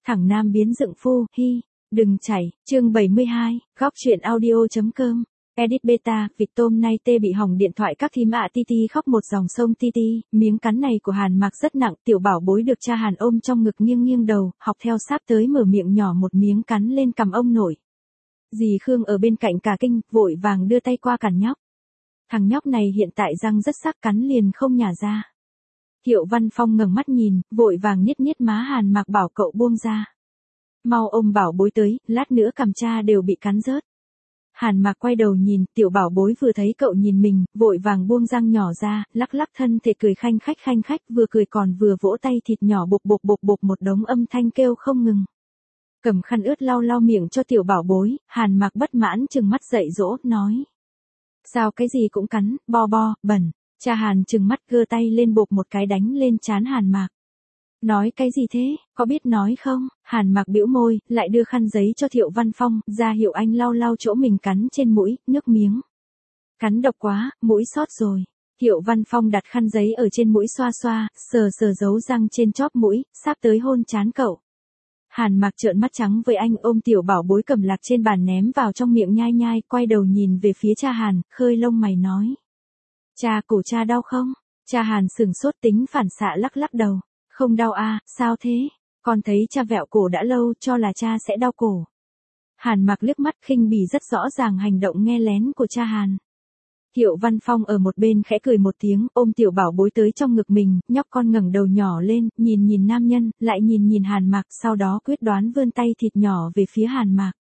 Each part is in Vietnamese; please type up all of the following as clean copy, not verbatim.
Thẳng nam biến dựng phu, hi, đừng chảy, chương 72, góc truyện audio.com. Edit beta, vịt tôm nay tê bị hỏng điện thoại các thím ạ. Titi khóc một dòng sông. Titi, miếng cắn này của Hàn Mạc rất nặng. Tiểu bảo bối được cha Hàn ôm trong ngực nghiêng nghiêng đầu, học theo sáp tới mở miệng nhỏ một miếng cắn lên cằm ông nội. Dì Khương ở bên cạnh cả kinh, vội vàng đưa tay qua cản nhóc. Thằng nhóc này hiện tại răng rất sắc, cắn liền không nhả ra. Thiệu Văn Phong ngẩng mắt nhìn, vội vàng niết niết má Hàn Mạc bảo cậu buông ra. Mau ôm bảo bối tới, lát nữa cằm cha đều bị cắn rớt. Hàn Mạc quay đầu nhìn, tiểu bảo bối vừa thấy cậu nhìn mình, vội vàng buông răng nhỏ ra, lắc lắc thân thể cười khanh khách, vừa cười còn vừa vỗ tay thịt nhỏ bục một đống âm thanh kêu không ngừng. Cầm khăn ướt lau lau miệng cho tiểu bảo bối, Hàn Mạc bất mãn trừng mắt dạy dỗ, nói. Sao cái gì cũng cắn, bo, bẩn. Cha Hàn trừng mắt gơ tay lên bộp một cái đánh lên trán Hàn Mạc. Nói cái gì thế, có biết nói không? Hàn Mạc bĩu môi, lại đưa khăn giấy cho Thiệu Văn Phong, ra hiệu anh lau lau chỗ mình cắn trên mũi, nước miếng. Cắn độc quá, mũi sót rồi. Thiệu Văn Phong đặt khăn giấy ở trên mũi xoa xoa, sờ dấu răng trên chóp mũi, sắp tới hôn trán cậu. Hàn Mạc trợn mắt trắng với anh, ôm tiểu bảo bối cầm lạc trên bàn ném vào trong miệng nhai, quay đầu nhìn về phía cha Hàn, khơi lông mày nói. Cha, cổ cha đau không? Cha Hàn sừng sốt tính phản xạ lắc đầu. Không đau à, sao thế? Con thấy cha vẹo cổ đã lâu, cho là cha sẽ đau cổ. Hàn Mạc liếc mắt khinh bỉ rất rõ ràng hành động nghe lén của cha Hàn. Thiệu Văn Phong ở một bên khẽ cười một tiếng, ôm tiểu bảo bối tới trong ngực mình, nhóc con ngẩng đầu nhỏ lên, nhìn nam nhân, lại nhìn Hàn Mạc, sau đó quyết đoán vươn tay thịt nhỏ về phía Hàn Mạc.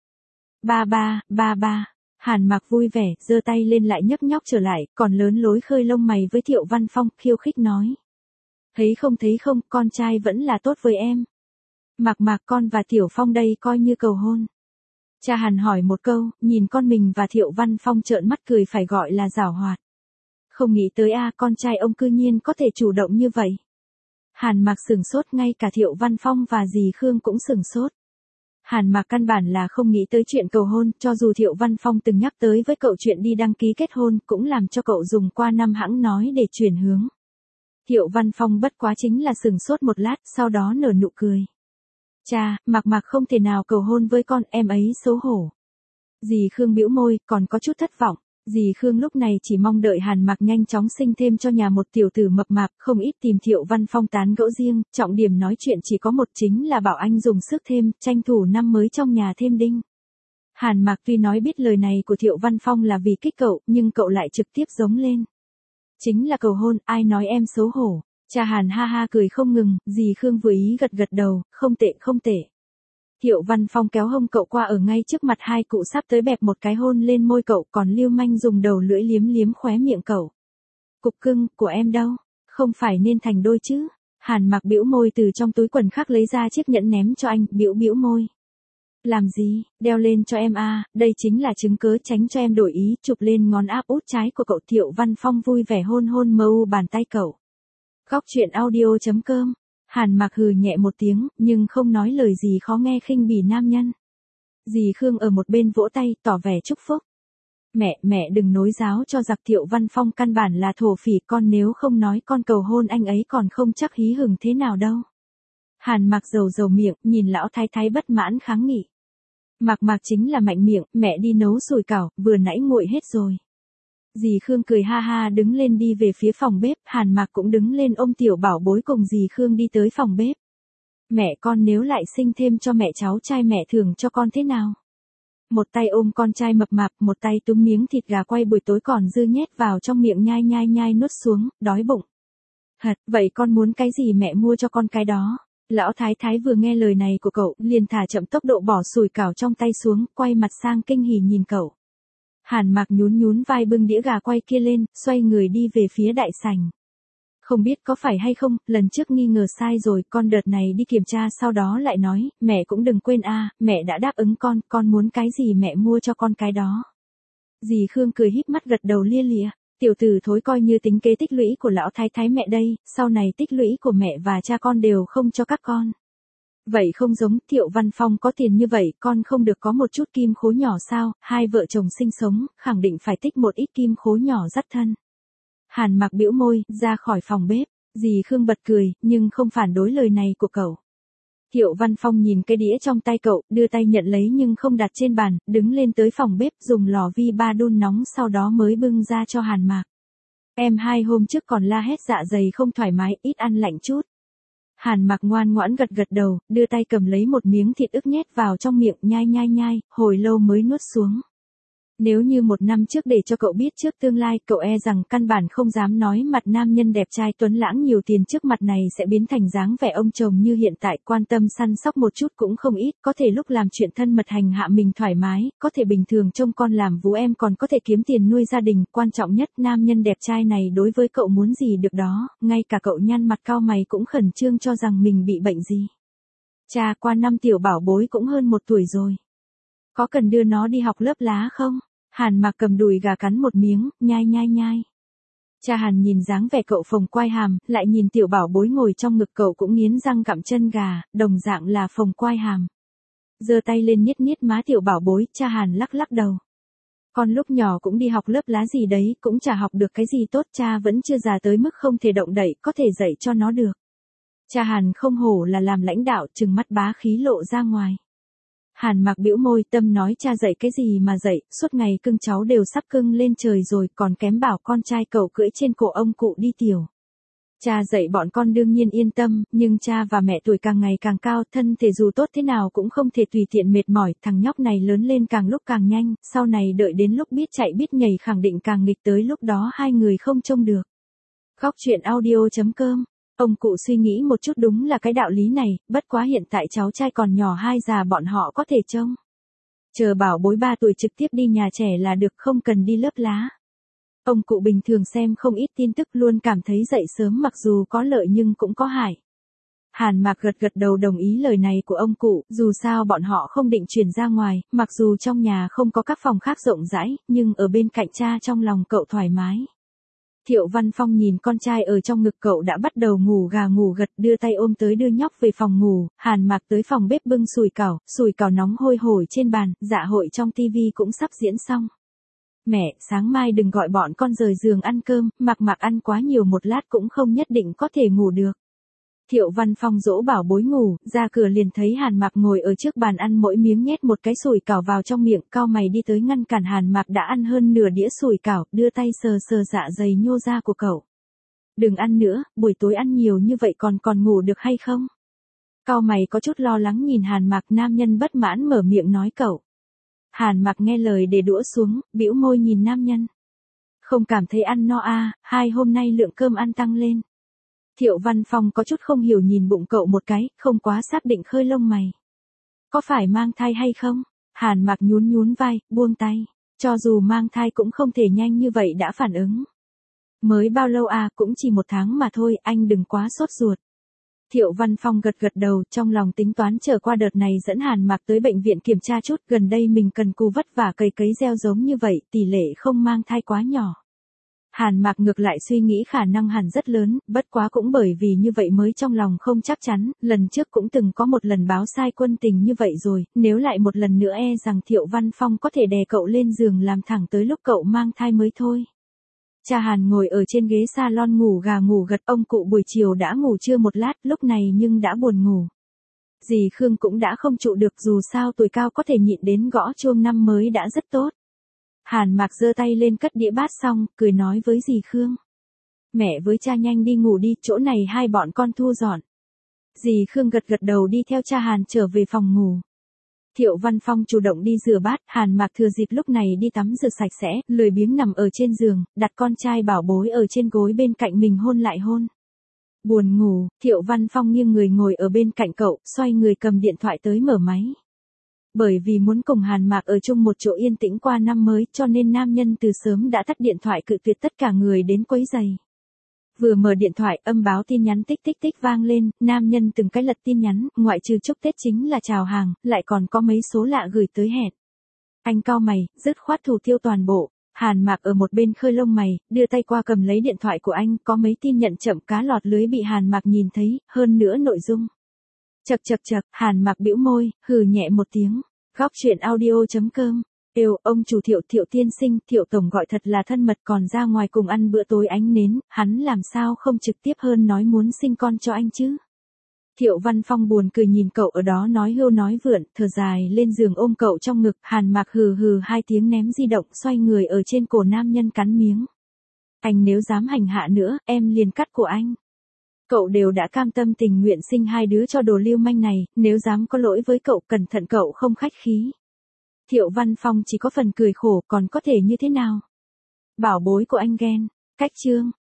Ba. Hàn Mạc vui vẻ, giơ tay lên lại nhấc nhóc trở lại, còn lớn lối khơi lông mày với Thiệu Văn Phong, khiêu khích nói. Thấy không, con trai vẫn là tốt với em. Mạc con và Tiểu Phong đây coi như cầu hôn. Cha Hàn hỏi một câu, nhìn con mình và Thiệu Văn Phong trợn mắt cười phải gọi là giảo hoạt. Không nghĩ tới con trai ông cư nhiên có thể chủ động như vậy. Hàn Mạc sửng sốt, ngay cả Thiệu Văn Phong và dì Khương cũng sửng sốt. Hàn Mạc căn bản là không nghĩ tới chuyện cầu hôn, cho dù Thiệu Văn Phong từng nhắc tới với cậu chuyện đi đăng ký kết hôn, cũng làm cho cậu dùng qua năm hãng nói để chuyển hướng. Thiệu Văn Phong bất quá chính là sửng sốt một lát, sau đó nở nụ cười. Cha, Mạc không thể nào cầu hôn với con, em ấy xấu hổ. Dì Khương bĩu môi, còn có chút thất vọng. Dì Khương lúc này chỉ mong đợi Hàn Mạc nhanh chóng sinh thêm cho nhà một tiểu tử mập mạp, không ít tìm Thiệu Văn Phong tán gẫu riêng, trọng điểm nói chuyện chỉ có một, chính là bảo anh dùng sức thêm, tranh thủ năm mới trong nhà thêm đinh. Hàn Mạc tuy nói biết lời này của Thiệu Văn Phong là vì kích cậu, nhưng cậu lại trực tiếp giống lên. Chính là cầu hôn, ai nói em xấu hổ. Cha Hàn ha cười không ngừng, dì Khương vừa ý gật đầu, không tệ. Thiệu Văn Phong kéo hông cậu qua ở ngay trước mặt hai cụ, sắp tới bẹp một cái hôn lên môi cậu, còn lưu manh dùng đầu lưỡi liếm khóe miệng cậu. Cục cưng, của em đâu? Không phải nên thành đôi chứ? Hàn Mạc bĩu môi, từ trong túi quần khác lấy ra chiếc nhẫn ném cho anh, bĩu môi. Làm gì, đeo lên cho em đây chính là chứng cớ tránh cho em đổi ý, chụp lên ngón áp út trái của cậu. Thiệu Văn Phong vui vẻ hôn mâu bàn tay cậu. Góc truyện audio.com. Hàn Mạc hừ nhẹ một tiếng, nhưng không nói lời gì khó nghe khinh bỉ nam nhân. Dì Khương ở một bên vỗ tay, tỏ vẻ chúc phúc. Mẹ đừng nối giáo cho giặc. Thiệu Văn Phong căn bản là thổ phỉ, con nếu không nói con cầu hôn anh ấy còn không chắc hí hửng thế nào đâu. Hàn Mạc dầu miệng, nhìn lão thái bất mãn kháng nghị. Mạc chính là mạnh miệng, mẹ đi nấu sủi cảo, vừa nãy nguội hết rồi. Dì Khương cười ha đứng lên đi về phía phòng bếp, Hàn Mạc cũng đứng lên ôm tiểu bảo bối cùng dì Khương đi tới phòng bếp. Mẹ, con nếu lại sinh thêm cho mẹ cháu trai mẹ thưởng cho con thế nào? Một tay ôm con trai mập mạp, một tay túm miếng thịt gà quay buổi tối còn dư nhét vào trong miệng nhai nuốt xuống, đói bụng. Vậy con muốn cái gì mẹ mua cho con cái đó. Lão thái vừa nghe lời này của cậu, liền thả chậm tốc độ bỏ sủi cảo trong tay xuống, quay mặt sang kinh hỉ nhìn cậu. Hàn Mạc nhún vai bưng đĩa gà quay kia lên, xoay người đi về phía đại sảnh. Không biết có phải hay không, lần trước nghi ngờ sai rồi, con đợt này đi kiểm tra sau đó lại nói, mẹ cũng đừng quên mẹ đã đáp ứng con muốn cái gì mẹ mua cho con cái đó. Dì Khương cười híp mắt gật đầu lia lịa. Tiểu tử thối coi như tính kế tích lũy của lão thái mẹ đây, sau này tích lũy của mẹ và cha con đều không cho các con. Vậy không giống, Thiệu Văn Phong có tiền như vậy, con không được có một chút kim khố nhỏ sao, hai vợ chồng sinh sống, khẳng định phải tích một ít kim khố nhỏ dắt thân. Hàn Mạc bĩu môi, ra khỏi phòng bếp, dì Khương bật cười, nhưng không phản đối lời này của cậu. Thiệu Văn Phong nhìn cái đĩa trong tay cậu, đưa tay nhận lấy nhưng không đặt trên bàn, đứng lên tới phòng bếp dùng lò vi ba đun nóng sau đó mới bưng ra cho Hàn Mạc. Em 2 hôm trước còn la hét dạ dày không thoải mái, ít ăn lạnh chút. Hàn Mạc ngoan ngoãn gật gật đầu, đưa tay cầm lấy một miếng thịt ức nhét vào trong miệng, nhai nhai nhai, hồi lâu mới nuốt xuống. Nếu như 1 năm trước để cho cậu biết trước tương lai, cậu e rằng căn bản không dám nói mặt nam nhân đẹp trai tuấn lãng nhiều tiền trước mặt này sẽ biến thành dáng vẻ ông chồng như hiện tại, quan tâm săn sóc một chút cũng không ít, có thể lúc làm chuyện thân mật hành hạ mình thoải mái, có thể bình thường trông con làm vú em còn có thể kiếm tiền nuôi gia đình, quan trọng nhất nam nhân đẹp trai này đối với cậu muốn gì được đó, ngay cả cậu nhăn mặt cau mày cũng khẩn trương cho rằng mình bị bệnh gì. Cha, qua năm tiểu bảo bối cũng hơn 1 tuổi rồi. Có cần đưa nó đi học lớp lá không? Hàn Mạc cầm đùi gà cắn một miếng, nhai nhai nhai. Cha Hàn nhìn dáng vẻ cậu phồng quai hàm, lại nhìn tiểu bảo bối ngồi trong ngực cậu cũng nghiến răng gặm chân gà, đồng dạng là phồng quai hàm. Giơ tay lên niết niết má tiểu bảo bối, cha Hàn lắc lắc đầu. Con lúc nhỏ cũng đi học lớp lá gì đấy, cũng chả học được cái gì tốt, cha vẫn chưa già tới mức không thể động đậy, có thể dạy cho nó được. Cha Hàn không hổ là làm lãnh đạo, trừng mắt bá khí lộ ra ngoài. Hàn Mạc bĩu môi, tâm nói cha dạy cái gì mà dạy, suốt ngày cưng cháu đều sắp cưng lên trời rồi, còn kém bảo con trai cậu cưỡi trên cổ ông cụ đi tiểu. Cha dạy bọn con đương nhiên yên tâm, nhưng cha và mẹ tuổi càng ngày càng cao, thân thể dù tốt thế nào cũng không thể tùy tiện mệt mỏi, thằng nhóc này lớn lên càng lúc càng nhanh, sau này đợi đến lúc biết chạy biết nhảy khẳng định càng nghịch, tới lúc đó hai người không trông được. Góc chuyện audio.com. Ông cụ suy nghĩ một chút, đúng là cái đạo lý này, bất quá hiện tại cháu trai còn nhỏ, hai già bọn họ có thể trông. Chờ bảo bối 3 tuổi trực tiếp đi nhà trẻ là được, không cần đi lớp lá. Ông cụ bình thường xem không ít tin tức, luôn cảm thấy dậy sớm mặc dù có lợi nhưng cũng có hại. Hàn Mạc gật gật đầu đồng ý lời này của ông cụ, dù sao bọn họ không định chuyển ra ngoài, mặc dù trong nhà không có các phòng khác rộng rãi, nhưng ở bên cạnh cha trong lòng cậu thoải mái. Thiệu Văn Phong nhìn con trai ở trong ngực cậu đã bắt đầu ngủ gà ngủ gật, đưa tay ôm tới đưa nhóc về phòng ngủ. Hàn Mạc tới phòng bếp bưng sủi cảo nóng hôi hổi trên bàn, dạ hội trong tivi cũng sắp diễn xong. Mẹ, sáng mai đừng gọi bọn con rời giường ăn cơm, Mạc ăn quá nhiều một lát cũng không nhất định có thể ngủ được. Thiệu Văn Phong dỗ bảo bối ngủ, ra cửa liền thấy Hàn Mạc ngồi ở trước bàn ăn, mỗi miếng nhét một cái sủi cảo vào trong miệng, cau mày đi tới ngăn cản Hàn Mạc đã ăn hơn nửa đĩa sủi cảo, đưa tay sờ sờ dạ dày nhô ra của cậu. Đừng ăn nữa, buổi tối ăn nhiều như vậy còn ngủ được hay không? Cau mày có chút lo lắng nhìn Hàn Mạc, nam nhân bất mãn mở miệng nói cậu. Hàn Mạc nghe lời để đũa xuống, bĩu môi nhìn nam nhân. Không cảm thấy ăn no à, 2 hôm nay lượng cơm ăn tăng lên. Thiệu Văn Phong có chút không hiểu nhìn bụng cậu một cái, không quá xác định khơi lông mày. Có phải mang thai hay không? Hàn Mạc nhún vai, buông tay. Cho dù mang thai cũng không thể nhanh như vậy đã phản ứng. Mới bao lâu à, cũng chỉ 1 tháng mà thôi, anh đừng quá sốt ruột. Thiệu Văn Phong gật gật đầu, trong lòng tính toán chờ qua đợt này dẫn Hàn Mạc tới bệnh viện kiểm tra chút, gần đây mình cần cù vất vả cấy gieo giống như vậy, tỷ lệ không mang thai quá nhỏ. Hàn Mạc ngược lại suy nghĩ khả năng hẳn rất lớn, bất quá cũng bởi vì như vậy mới trong lòng không chắc chắn, lần trước cũng từng có một lần báo sai quân tình như vậy rồi, nếu lại một lần nữa e rằng Thiệu Văn Phong có thể đè cậu lên giường làm thẳng tới lúc cậu mang thai mới thôi. Cha Hàn ngồi ở trên ghế salon ngủ gà ngủ gật, ông cụ buổi chiều đã ngủ trưa một lát, lúc này nhưng đã buồn ngủ. Dì Khương cũng đã không trụ được, dù sao tuổi cao có thể nhịn đến gõ chuông năm mới đã rất tốt. Hàn Mạc giơ tay lên cất đĩa bát xong, cười nói với dì Khương. Mẹ với cha nhanh đi ngủ đi, chỗ này hai bọn con thu dọn. Dì Khương gật gật đầu đi theo cha Hàn trở về phòng ngủ. Thiệu Văn Phong chủ động đi rửa bát, Hàn Mạc thừa dịp lúc này đi tắm rửa sạch sẽ, lười biếng nằm ở trên giường, đặt con trai bảo bối ở trên gối bên cạnh mình hôn lại hôn. Buồn ngủ, Thiệu Văn Phong nghiêng người ngồi ở bên cạnh cậu, xoay người cầm điện thoại tới mở máy. Bởi vì muốn cùng Hàn Mạc ở chung một chỗ yên tĩnh qua năm mới, cho nên nam nhân từ sớm đã tắt điện thoại cự tuyệt tất cả người đến quấy rầy. Vừa mở điện thoại, âm báo tin nhắn tích tích tích vang lên, nam nhân từng cái lật tin nhắn, ngoại trừ chúc Tết chính là chào hàng, lại còn có mấy số lạ gửi tới hẹn. Anh cau mày, dứt khoát thủ tiêu toàn bộ. Hàn Mạc ở một bên khơi lông mày, đưa tay qua cầm lấy điện thoại của anh, có mấy tin nhận chậm cá lọt lưới bị Hàn Mạc nhìn thấy, hơn nữa nội dung. Chậc, Hàn Mạc bĩu môi, hừ nhẹ một tiếng. Góc chuyện audio.com. Ông chủ Thiệu tiên sinh, Thiệu tổng gọi thật là thân mật, còn ra ngoài cùng ăn bữa tối ánh nến, hắn làm sao không trực tiếp hơn nói muốn sinh con cho anh chứ? Thiệu Văn Phong buồn cười nhìn cậu ở đó nói hưu nói vượn, thở dài lên giường ôm cậu trong ngực, Hàn Mạc hừ hừ hai tiếng ném di động xoay người ở trên cổ nam nhân cắn miếng. Anh nếu dám hành hạ nữa, em liền cắt cổ anh. Cậu đều đã cam tâm tình nguyện sinh hai đứa cho đồ lưu manh này, nếu dám có lỗi với cậu cẩn thận cậu không khách khí. Thiệu Văn Phong chỉ có phần cười khổ, còn có thể như thế nào? Bảo bối của anh ghen. Cách chương